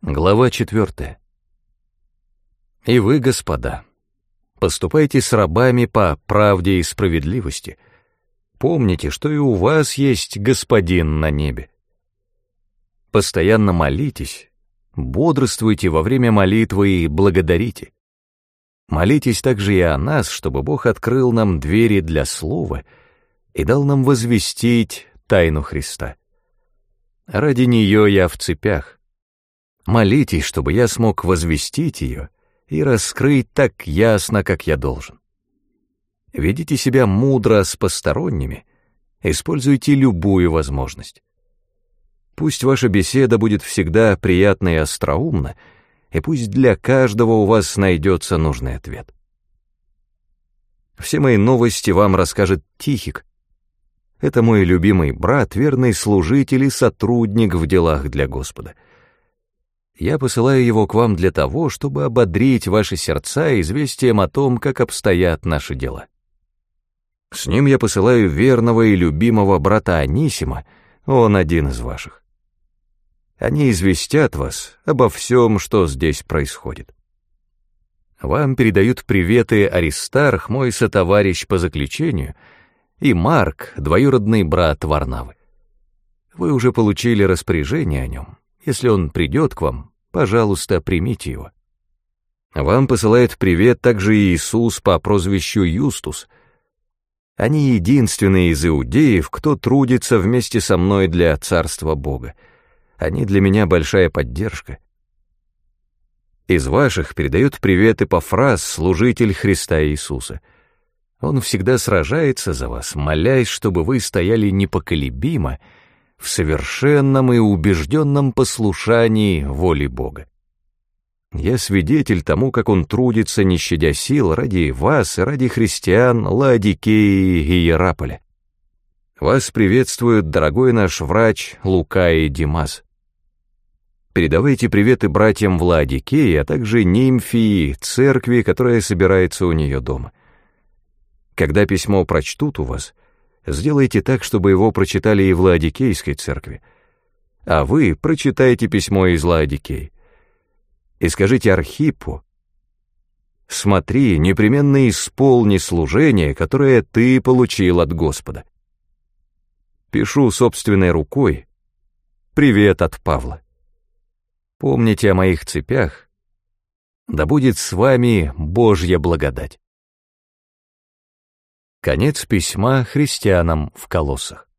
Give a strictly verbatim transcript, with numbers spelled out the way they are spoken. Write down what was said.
Глава четвертая. И вы, господа, поступайте с рабами по правде и справедливости. Помните, что и у вас есть Господин на небе. Постоянно молитесь, бодрствуйте во время молитвы и благодарите. Молитесь также и о нас, чтобы Бог открыл нам двери для слова и дал нам возвестить тайну Христа. Ради нее я в цепях. Молитесь, чтобы я смог возвестить ее и раскрыть так ясно, как я должен. Ведите себя мудро с посторонними, используйте любую возможность. Пусть ваша беседа будет всегда приятна и остроумна, и пусть для каждого у вас найдется нужный ответ. Все мои новости вам расскажет Тихик. Это мой любимый брат, верный служитель и сотрудник в делах для Господа. Я посылаю его к вам для того, чтобы ободрить ваши сердца известием о том, как обстоят наши дела. С ним я посылаю верного и любимого брата Анисима, он один из ваших. Они известят вас обо всем, что здесь происходит. Вам передают приветы Аристарх, мой сотоварищ по заключению, и Марк, двоюродный брат Варнавы. Вы уже получили распоряжение о нем. Если он придет к вам, пожалуйста, примите его. Вам посылает привет также Иисус по прозвищу Юстус. Они единственные из иудеев, кто трудится вместе со мной для Царства Бога. Они для меня большая поддержка. Из ваших передает привет Эпафрас, служитель Христа Иисуса. Он всегда сражается за вас, молясь, чтобы вы стояли непоколебимо в совершенном и убежденном послушании воли Бога. Я свидетель тому, как он трудится, не щадя сил, ради вас и ради христиан Лаодикеи и Иераполя. Вас приветствует дорогой наш врач Лука и Димас. Передавайте приветы братьям в Лаодикее, а также Нимфии, церкви, которая собирается у нее дома. Когда письмо прочтут у вас, сделайте так, чтобы его прочитали и в Лаодикейской церкви, а вы прочитайте письмо из Лаодикеи. И скажите Архиппу: «Смотри, непременно исполни служение, которое ты получил от Господа». Пишу собственной рукой. Привет от Павла. Помните о моих цепях. Да будет с вами Божья благодать. Конец письма христианам в Колоссах.